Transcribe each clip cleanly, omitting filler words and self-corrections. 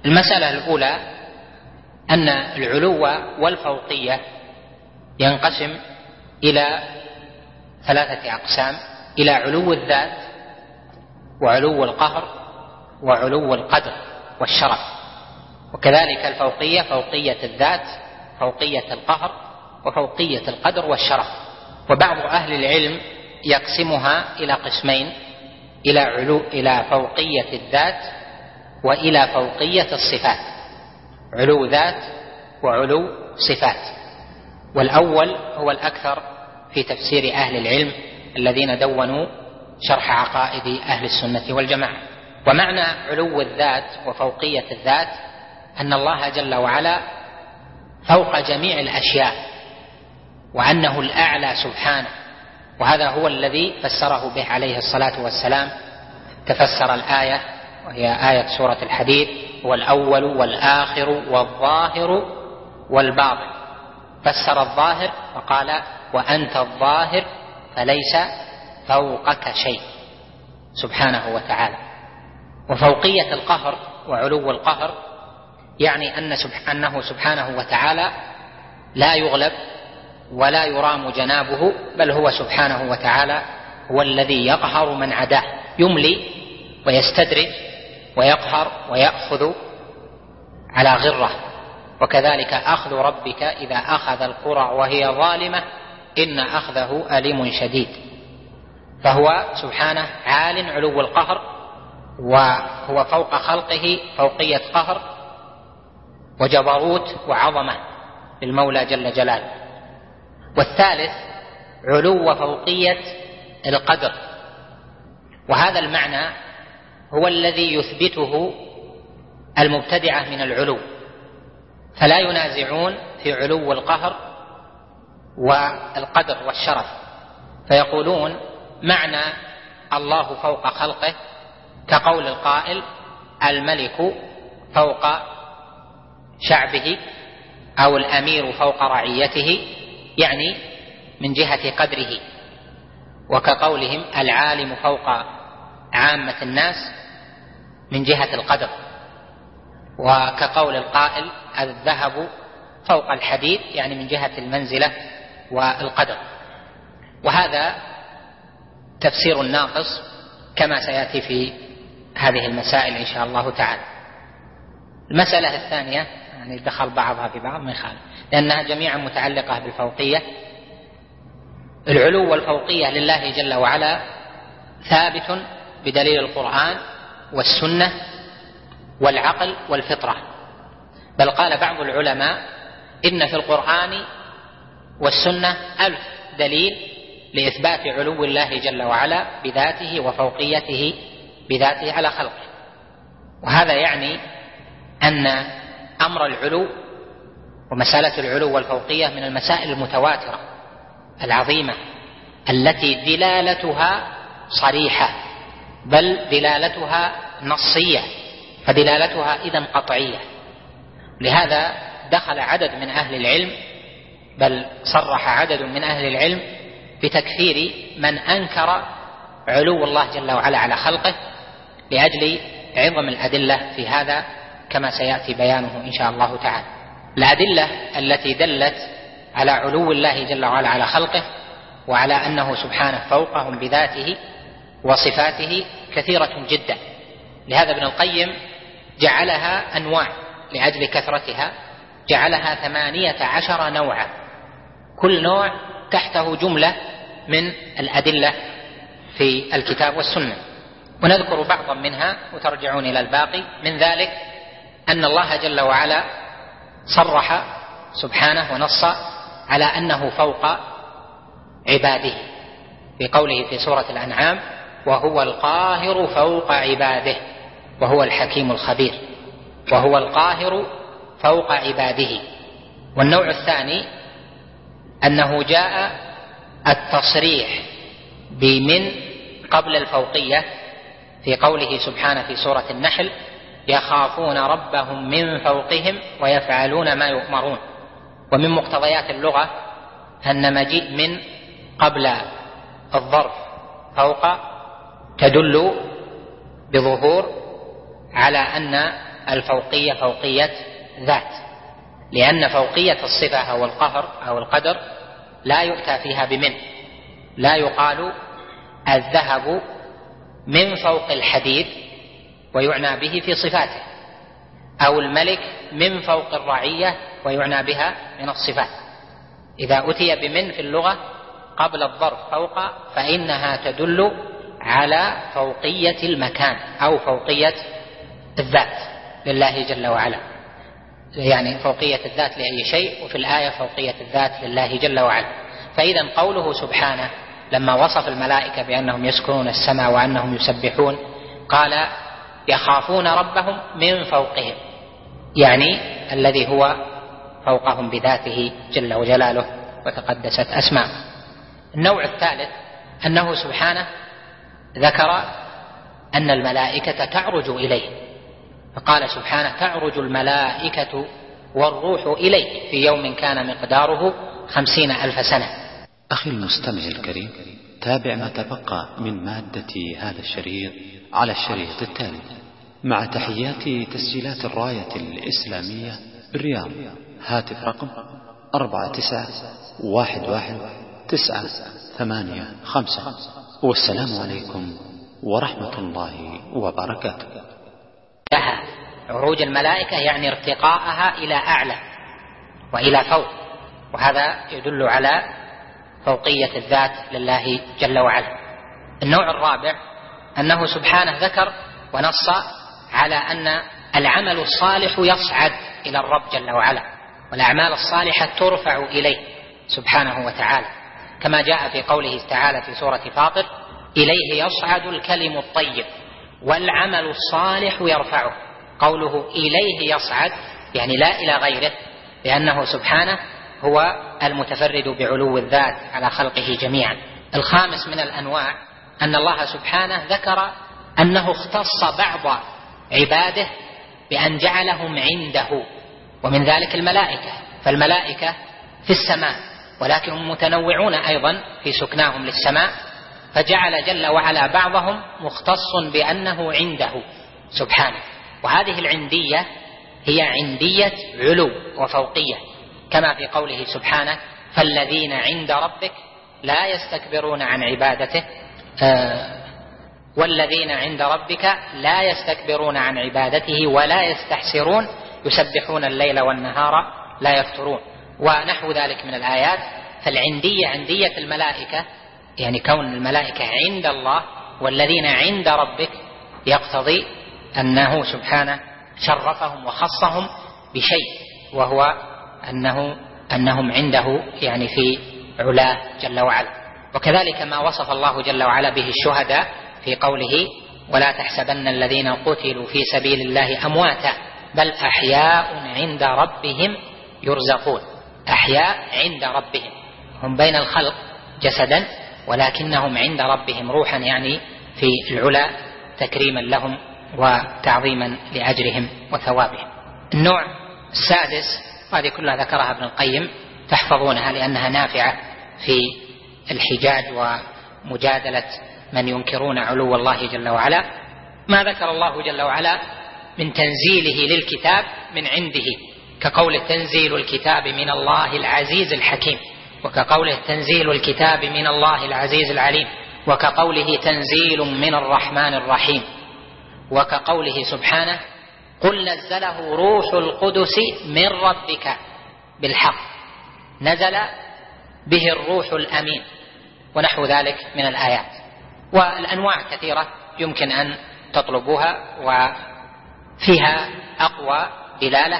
المسألة الأولى أن العلو والفوقية ينقسم إلى ثلاثة أقسام: إلى علو الذات، وعلو القهر، وعلو القدر والشرف. وكذلك الفوقية: فوقية الذات، فوقية القهر، وفوقية القدر والشرف. وبعض أهل العلم يقسمها إلى قسمين: إلى فوقية الذات وإلى فوقية الصفات، علو ذات وعلو صفات. والأول هو الأكثر في تفسير أهل العلم الذين دونوا شرح عقائد أهل السنة والجماعة. ومعنى علو الذات وفوقية الذات أن الله جل وعلا فوق جميع الأشياء، وأنه الأعلى سبحانه، وهذا هو الذي فسره به عليه الصلاة والسلام. تفسر الآية وهي آية سورة الحديد: هو الأول والآخر والظاهر والباطن. فسر الظاهر وقال: وأنت الظاهر فليس فوقك شيء، سبحانه وتعالى. وفوقية القهر وعلو القهر يعني أنه سبحانه وتعالى لا يغلب ولا يرام جنابه، بل هو سبحانه وتعالى هو الذي يقهر من عداه، يملي ويستدرج ويقهر ويأخذ على غرة. وكذلك أخذ ربك إذا أخذ القرى وهي ظالمة إن أخذه أليم شديد. فهو سبحانه عال علو القهر، وهو فوق خلقه فوقية قهر وجبروت وعظمة للمولى جل جلاله. والثالث علو فوقية القدر، وهذا المعنى هو الذي يثبته المبتدعة من العلو، فلا ينازعون في علو القهر والقدر والشرف، فيقولون معنى الله فوق خلقه كقول القائل: الملك فوق شعبه، أو الأمير فوق رعيته، يعني من جهة قدره. وكقولهم: العالم فوق عامة الناس، من جهة القدر. وكقول القائل: الذهب فوق الحديد، يعني من جهة المنزلة والقدر. وهذا تفسير ناقص كما سيأتي في هذه المسائل إن شاء الله تعالى. المسألة الثانية يعني دخل بعضها في بعض ما يخالف، لأنها جميعا متعلقة بالفوقية. العلو والفوقية لله جل وعلا ثابت بدليل القرآن والسنة والعقل والفطرة. بل قال بعض العلماء: إن في القرآن والسنة 1000 دليل لإثبات علو الله جل وعلا بذاته وفوقيته بذاته على خلقه. وهذا يعني أن أمر العلو ومسألة العلو والفوقية من المسائل المتواترة العظيمة التي دلالتها صريحة، بل دلالتها نصية، فدلالتها إذن قطعية. لهذا دخل عدد من أهل العلم، بل صرح عدد من أهل العلم بتكفير من أنكر علو الله جل وعلا على خلقه لأجل عظم الأدلة في هذا، كما سيأتي بيانه إن شاء الله تعالى. الأدلة التي دلت على علو الله جل وعلا على خلقه وعلى أنه سبحانه فوقهم بذاته وصفاته كثيرة جدا. لهذا ابن القيم جعلها أنواع لأجل كثرتها، جعلها 18 نوعا، كل نوع تحته جملة من الأدلة في الكتاب والسنة. ونذكر بعضا منها وترجعون إلى الباقي. من ذلك أن الله جل وعلا صرح سبحانه ونص على أنه فوق عباده في قوله في سورة الأنعام: وهو القاهر فوق عباده وهو الحكيم الخبير. وهو القاهر فوق عباده. والنوع الثاني أنه جاء التصريح بمن قبل الفوقية في قوله سبحانه في سورة النحل: يخافون ربهم من فوقهم ويفعلون ما يؤمرون. ومن مقتضيات اللغة أن مجيء من قبل الظرف فوق تدل بظهور على أن الفوقية فوقية ذات، لأن فوقية الصفة أو القهر أو القدر لا يؤتى فيها بمن، لا يقال الذهب من فوق الحديد ويعنى به في صفاته، أو الملك من فوق الرعية ويعنى بها من الصفات. إذا أتي بمن في اللغة قبل الظرف فوق فإنها تدل على فوقية المكان أو فوقية الذات لله جل وعلا، يعني فوقية الذات لأي شيء، وفي الآية فوقية الذات لله جل وعلا. فإذا قوله سبحانه لما وصف الملائكة بأنهم يسكنون السماء وأنهم يسبحون قال يخافون ربهم من فوقهم، يعني الذي هو فوقهم بذاته جل وجلاله وتقدست أسماءه. النوع الثالث أنه سبحانه ذكر أن الملائكة تعرج إليه، فقال سبحانه تعرج الملائكة والروح إليه في يوم كان مقداره 50,000 سنة. أخي المستمع الكريم، تابع ما تبقى من مادة هذا الشريط على الشريط التالي مع تحيات تسجيلات الراية الإسلامية بالرياض. هاتف رقم 49111985. والسلام عليكم ورحمة الله وبركاته. عروج الملائكة يعني ارتقاءها إلى أعلى وإلى فوق، وهذا يدل على فوقية الذات لله جل وعلا. النوع الرابع أنه سبحانه ذكر ونص على أن العمل الصالح يصعد إلى الرب جل وعلا، والأعمال الصالحة ترفع إليه سبحانه وتعالى، كما جاء في قوله تعالى في سورة فاطر إليه يصعد الكلم الطيب والعمل الصالح يرفعه. قوله إليه يصعد يعني لا إلى غيره، لأنه سبحانه هو المتفرد بعلو الذات على خلقه جميعا. الخامس من الأنواع أن الله سبحانه ذكر أنه اختص بعض عباده بأن جعلهم عنده، ومن ذلك الملائكة، فالملائكة في السماء ولكن هم متنوعون أيضا في سكناهم للسماء، فجعل جل وعلا بعضهم مختص بأنه عنده سبحانه. وهذه العندية هي عندية علو وفوقية، كما في قوله سبحانه فالذين عند ربك لا يستكبرون عن عبادته والذين عند ربك لا يستكبرون عن عبادته ولا يستحسرون يسبحون الليل والنهار لا يفترون، ونحو ذلك من الآيات. فالعندية عندية الملائكة يعني كون الملائكة عند الله، والذين عند ربك يقتضي أنه سبحانه شرفهم وخصهم بشيء، وهو أنهم عنده يعني في علاه جل وعلا. وكذلك ما وصف الله جل وعلا به الشهداء في قوله ولا تحسبن الذين قتلوا في سبيل الله أمواتا بل أحياء عند ربهم يرزقون. أحياء عند ربهم، هم بين الخلق جسدا ولكنهم عند ربهم روحا، يعني في العلا تكريما لهم وتعظيما لأجرهم وثوابهم. النوع السادس، وهذه كلها ذكرها ابن القيم تحفظونها لأنها نافعة في الحجاج ومجادلة من ينكرون علو الله جل وعلا، ما ذكر الله جل وعلا من تنزيله للكتاب من عنده، كقوله تنزيل الكتاب من الله العزيز الحكيم، وكقوله تنزيل الكتاب من الله العزيز العليم، وكقوله تنزيل من الرحمن الرحيم، وكقوله سبحانه قل نزله روح القدس من ربك بالحق نزل به الروح الأمين، ونحو ذلك من الآيات. والأنواع كثيرة يمكن أن تطلبوها، وفيها أقوى دلالة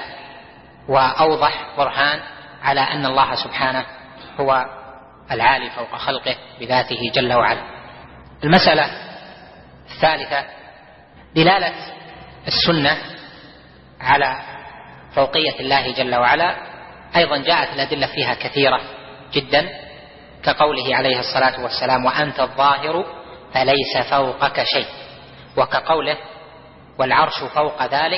وأوضح برهان على أن الله سبحانه هو العالي فوق خلقه بذاته جل وعلا. المسألة الثالثة دلالة السنة على فوقية الله جل وعلا، أيضا جاءت الأدلة فيها كثيرة جدا، كقوله عليه الصلاة والسلام وأنت الظاهر فليس فوقك شيء، وكقوله والعرش فوق ذلك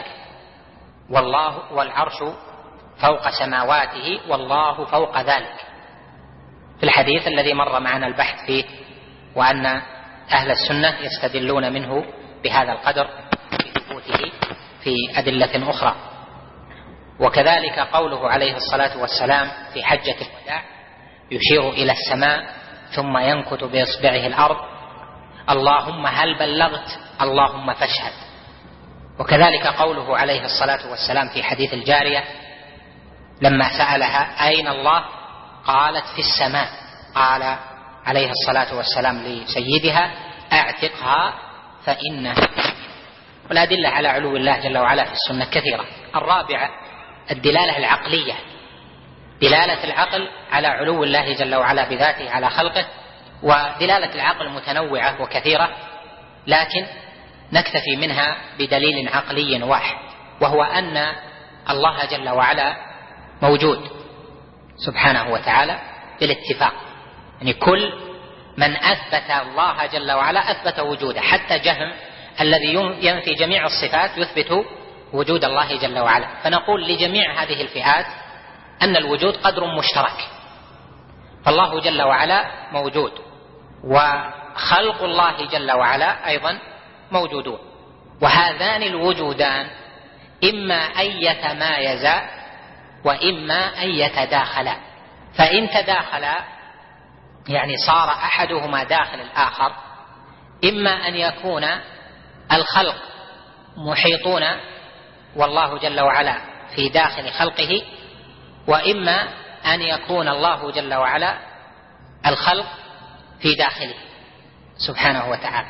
والعرش فوق سماواته والله فوق ذلك، في الحديث الذي مر معنا البحث فيه، وأن أهل السنة يستدلون منه بهذا القدر بثبوته في أدلة أخرى. وكذلك قوله عليه الصلاة والسلام في حجة الوداع يشير إلى السماء ثم ينكت بإصبعه الأرض: اللهم هل بلغت اللهم فاشهد. وكذلك قوله عليه الصلاة والسلام في حديث الجارية لما سألها أين الله قالت في السماء، قال عليه الصلاة والسلام لسيدها: اعتقها فإنها. والأدلة على علو الله جل وعلا في السنة كثيرة. الرابعة الدلالة العقلية، دلالة العقل على علو الله جل وعلا بذاته على خلقه. ودلالة العقل متنوعة وكثيرة، لكن نكتفي منها بدليل عقلي واحد، وهو أن الله جل وعلا موجود سبحانه وتعالى بالاتفاق. يعني كل من أثبت الله جل وعلا أثبت وجوده، حتى جهم الذي ينفي جميع الصفات يثبت وجود الله جل وعلا. فنقول لجميع هذه الفئات أن الوجود قدر مشترك، فالله جل وعلا موجود، وخلق الله جل وعلا أيضا موجودون، وهذان الوجودان إما أن يتمايزا وإما أن يتداخلا. فإن تداخلا يعني صار أحدهما داخل الآخر، إما أن يكون الخلق محيطون والله جل وعلا في داخل خلقه، وإما أن يكون الله جل وعلا الخلق في داخله سبحانه وتعالى.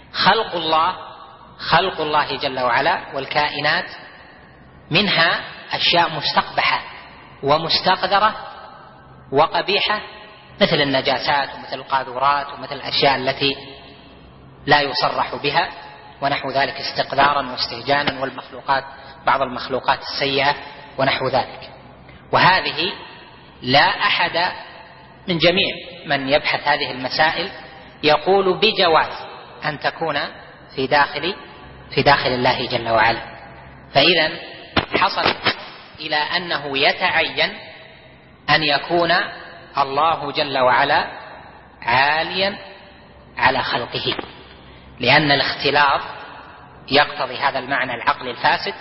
خلق الله جل وعلا والكائنات منها أشياء مستقبحة ومستقذرة وقبيحة، مثل النجاسات ومثل القاذورات ومثل الأشياء التي لا يصرح بها ونحو ذلك استقذارا واستهجانا، والمخلوقات بعض المخلوقات السيئة ونحو ذلك. وهذه لا أحد من جميع من يبحث هذه المسائل يقول بجواز أن تكون في داخل الله جل وعلا. فإذا حصل إلى أنه يتعين أن يكون الله جل وعلا عاليا على خلقه، لأن الاختلاط يقتضي هذا المعنى العقلي الفاسد،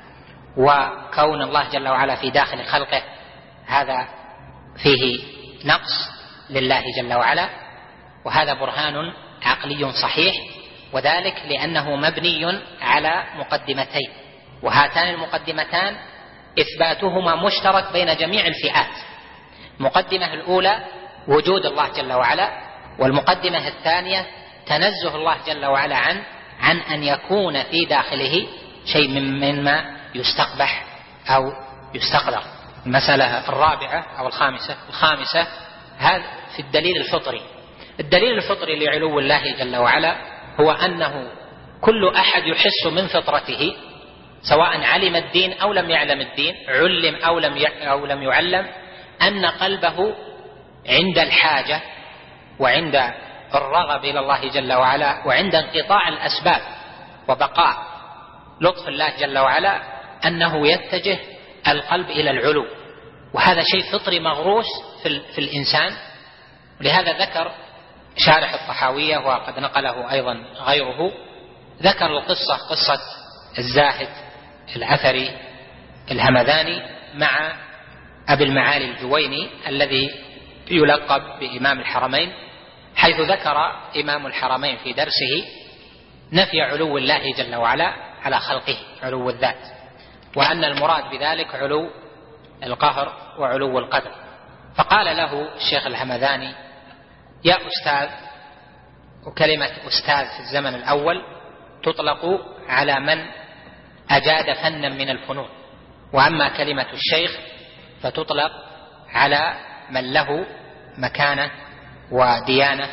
وكون الله جل وعلا في داخل خلقه هذا فيه نقص لله جل وعلا. وهذا برهان عقلي صحيح، وذلك لأنه مبني على مقدمتين، وهاتان المقدمتان إثباتهما مشترك بين جميع الفئات. المقدمة الأولى وجود الله جل وعلا، والمقدمة الثانية تنزه الله جل وعلا عن أن يكون في داخله شيء مما يستقبح أو يستقذر. المسألة الرابعة أو الخامسة هذا في الدليل الفطري. الدليل الفطري لعلو الله جل وعلا هو أنه كل أحد يحس من فطرته، سواء علم الدين أو لم يعلم الدين، علم أو لم يعلم، أن قلبه عند الحاجة وعند الرغب إلى الله جل وعلا وعند انقطاع الأسباب وبقاء لطف الله جل وعلا أنه يتجه القلب إلى العلو. وهذا شيء فطري مغروس في الإنسان. لهذا ذكر شارح الطحاوية وقد نقله أيضا غيره، ذكر القصة قصة الزاهد العثري الهمذاني مع أبي المعالي الجويني الذي يلقب بإمام الحرمين، حيث ذكر إمام الحرمين في درسه نفي علو الله جل وعلا على خلقه، علو الذات، وأن المراد بذلك علو القهر وعلو القدر. فقال له الشيخ الهمذاني: يا أستاذ، وكلمة أستاذ في الزمن الأول تطلق على من أجاد فنا من الفنون، وأما كلمة الشيخ فتطلق على من له مكانة وديانة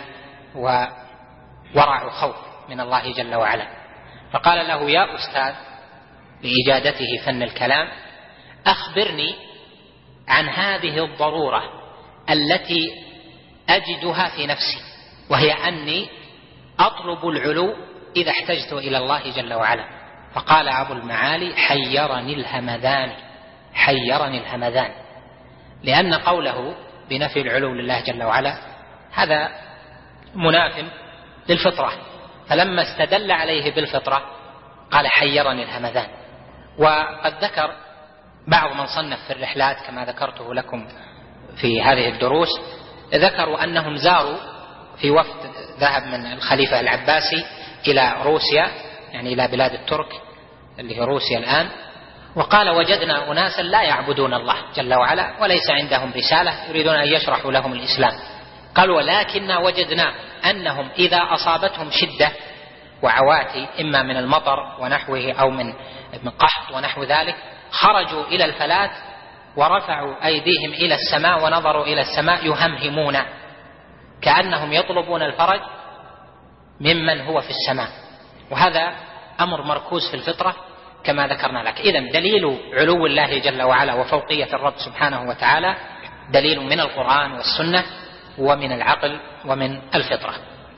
وورع خوف من الله جل وعلا. فقال له: يا أستاذ، لإجادته فن الكلام، أخبرني عن هذه الضرورة التي أجدها في نفسي، وهي أني أطلب العلو إذا احتجت إلى الله جل وعلا. فقال أبو المعالي: حيرني الهمذان، لأن قوله بنفي العلو لله جل وعلا هذا مناف للفطرة، فلما استدل عليه بالفطرة قال: حيرني الهمذان. وقد ذكر بعض من صنف في الرحلات كما ذكرته لكم في هذه الدروس، ذكروا أنهم زاروا في وفد ذهب من الخليفة العباسي إلى روسيا، يعني إلى بلاد الترك اللي هي روسيا الآن، وقال وجدنا أناسا لا يعبدون الله جل وعلا وليس عندهم رسالة يريدون أن يشرحوا لهم الإسلام. قال ولكننا وجدنا أنهم إذا أصابتهم شدة وعواتي إما من المطر ونحوه أو من قحط ونحو ذلك خرجوا إلى الفلات ورفعوا أيديهم إلى السماء ونظروا إلى السماء يهمهمون كأنهم يطلبون الفرج ممن هو في السماء. وهذا أمر مركوز في الفطرة كما ذكرنا لك. إذن دليل علو الله جل وعلا وفوقية الرب سبحانه وتعالى دليل من القرآن والسنة ومن العقل ومن الفطرة.